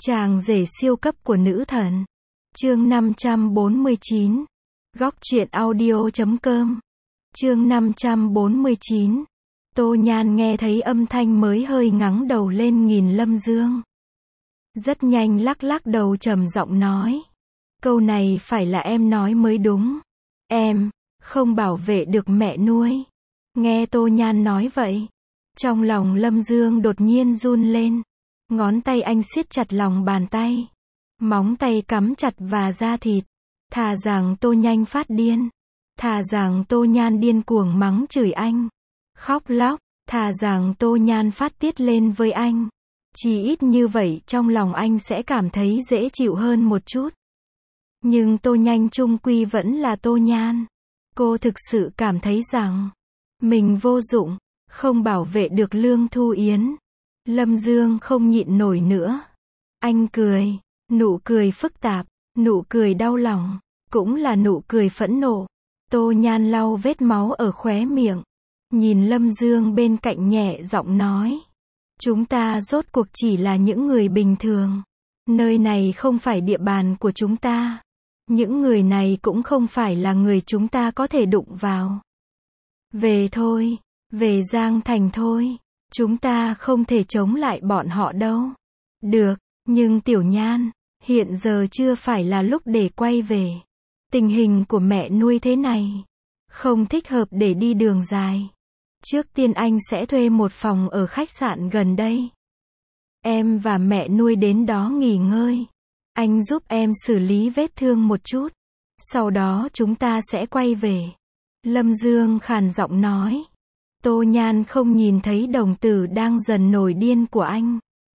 Chàng rể siêu cấp của nữ thần. Chương 549. Góc truyện audio.com. Chương 549. Tô Nhan nghe thấy âm thanh mới hơi ngẩng đầu lên nhìn Lâm Dương. Rất nhanh lắc lắc đầu trầm giọng nói. Câu này phải là em nói mới đúng. Em không bảo vệ được mẹ nuôi. Nghe Tô Nhan nói vậy, trong lòng Lâm Dương đột nhiên run lên. Ngón tay anh siết chặt lòng bàn tay. Móng tay cắm chặt và da thịt. Thà rằng Tô Nhan phát điên. Thà rằng Tô Nhan điên cuồng mắng chửi anh. Khóc lóc. Thà rằng Tô Nhan phát tiết lên với anh. Chỉ ít như vậy trong lòng anh sẽ cảm thấy dễ chịu hơn một chút. Nhưng Tô Nhan chung quy vẫn là Tô Nhan. Cô thực sự cảm thấy rằng mình vô dụng, không bảo vệ được Lương Thu Yến. Lâm Dương không nhịn nổi nữa. Anh cười, nụ cười phức tạp, nụ cười đau lòng, cũng là nụ cười phẫn nộ. Tô Nhan lau vết máu ở khóe miệng, nhìn Lâm Dương bên cạnh nhẹ giọng nói. Chúng ta rốt cuộc chỉ là những người bình thường. Nơi này không phải địa bàn của chúng ta. Những người này cũng không phải là người chúng ta có thể đụng vào. Về thôi, về Giang Thành thôi. Chúng ta không thể chống lại bọn họ đâu. Được, nhưng Tiểu Nhan, hiện giờ chưa phải là lúc để quay về. Tình hình của mẹ nuôi thế này, không thích hợp để đi đường dài. Trước tiên anh sẽ thuê một phòng ở khách sạn gần đây. Em và mẹ nuôi đến đó nghỉ ngơi. Anh giúp em xử lý vết thương một chút. Sau đó chúng ta sẽ quay về. Lâm Dương khàn giọng nói. Tô Nhan không nhìn thấy đồng tử đang dần nổi điên của anh.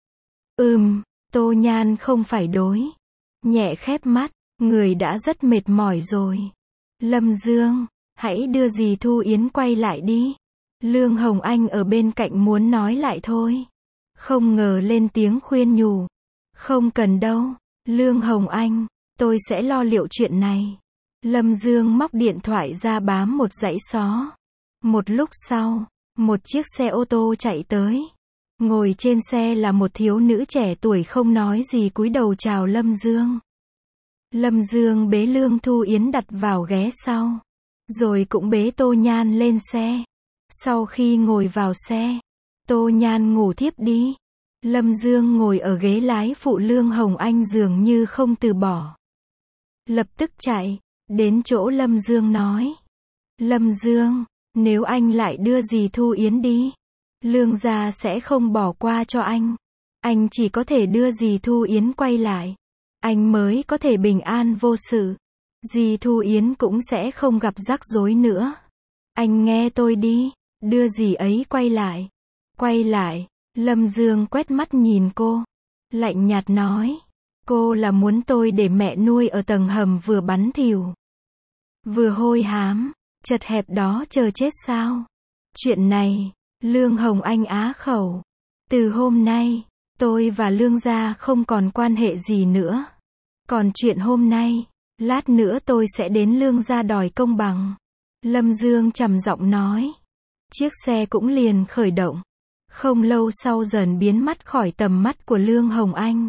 Tô Nhan không phải đối. Nhẹ khép mắt, người đã rất mệt mỏi rồi. Lâm Dương, hãy đưa dì Thu Yến quay lại đi. Lương Hồng Anh ở bên cạnh muốn nói lại thôi. Không ngờ lên tiếng khuyên nhủ. Không cần đâu, Lương Hồng Anh, tôi sẽ lo liệu chuyện này. Lâm Dương móc điện thoại ra bám một dãy xó. Một lúc sau, một chiếc xe ô tô chạy tới. Ngồi trên xe là một thiếu nữ trẻ tuổi không nói gì cúi đầu chào Lâm Dương. Lâm Dương bế Lương Thu Yến đặt vào ghế sau. Rồi cũng bế Tô Nhan lên xe. Sau khi ngồi vào xe, Tô Nhan ngủ thiếp đi. Lâm Dương ngồi ở ghế lái phụ, Lương Hồng Anh dường như không từ bỏ. Lập tức chạy đến chỗ Lâm Dương nói. Lâm Dương, nếu anh lại đưa dì Thu Yến đi, Lương gia sẽ không bỏ qua cho anh. Anh chỉ có thể đưa dì Thu Yến quay lại. Anh mới có thể bình an vô sự. Dì Thu Yến cũng sẽ không gặp rắc rối nữa. Anh nghe tôi đi, đưa dì ấy quay lại. Quay lại. Lâm Dương quét mắt nhìn cô. Lạnh nhạt nói. Cô là muốn tôi để mẹ nuôi ở tầng hầm vừa bắn thỉu, vừa hôi hám, chật hẹp đó chờ chết sao? Chuyện này, Lương Hồng Anh á khẩu. Từ hôm nay, tôi và Lương gia không còn quan hệ gì nữa. Còn chuyện hôm nay, lát nữa tôi sẽ đến Lương gia đòi công bằng. Lâm Dương trầm giọng nói. Chiếc xe cũng liền khởi động. Không lâu sau dần biến mất khỏi tầm mắt của Lương Hồng Anh.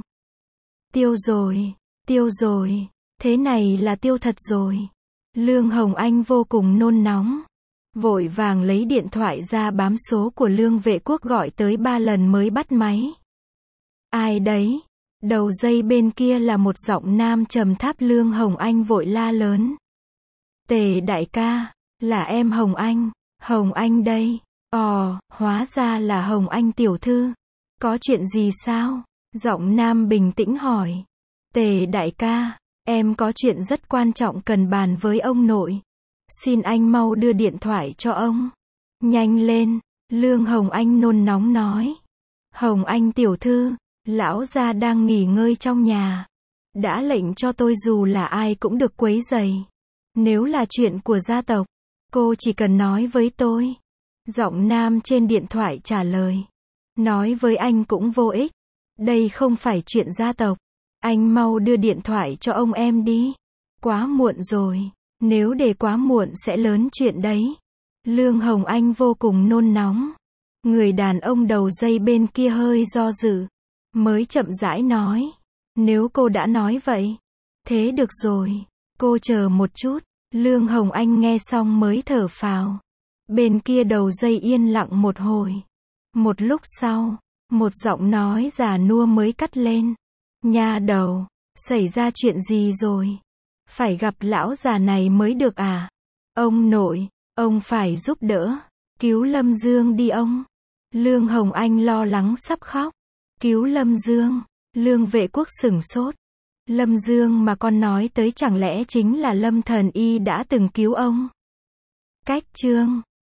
Tiêu rồi, thế này là tiêu thật rồi. Lương Hồng Anh vô cùng nôn nóng. Vội vàng lấy điện thoại ra bám số của Lương Vệ Quốc gọi tới 3 lần mới bắt máy. Ai đấy? Đầu dây bên kia là một giọng nam trầm thấp. Lương Hồng Anh vội la lớn. Tề đại ca, là em Hồng Anh. Hồng Anh đây. Hóa ra là Hồng Anh tiểu thư. Có chuyện gì sao? Giọng nam bình tĩnh hỏi. Tề đại ca, em có chuyện rất quan trọng cần bàn với ông nội. Xin anh mau đưa điện thoại cho ông. Nhanh lên, Lương Hồng Anh nôn nóng nói. Hồng Anh tiểu thư, lão gia đang nghỉ ngơi trong nhà. Đã lệnh cho tôi dù là ai cũng được quấy rầy. Nếu là chuyện của gia tộc, cô chỉ cần nói với tôi. Giọng nam trên điện thoại trả lời. Nói với anh cũng vô ích. Đây không phải chuyện gia tộc. Anh mau đưa điện thoại cho ông em đi. Quá muộn rồi. Nếu để quá muộn sẽ lớn chuyện đấy. Lương Hồng Anh vô cùng nôn nóng. Người đàn ông đầu dây bên kia hơi do dự. Mới chậm rãi nói. Nếu cô đã nói vậy, thế được rồi. Cô chờ một chút. Lương Hồng Anh nghe xong mới thở phào. Bên kia đầu dây yên lặng một hồi. Một lúc sau, một giọng nói già nua mới cắt lên. Nha đầu, xảy ra chuyện gì rồi? Phải gặp lão già này mới được à? Ông nội, ông phải giúp đỡ. Cứu Lâm Dương đi ông. Lương Hồng Anh lo lắng sắp khóc. Cứu Lâm Dương. Lương Vệ Quốc sửng sốt. Lâm Dương mà con nói tới chẳng lẽ chính là Lâm Thần Y đã từng cứu ông? Cách chương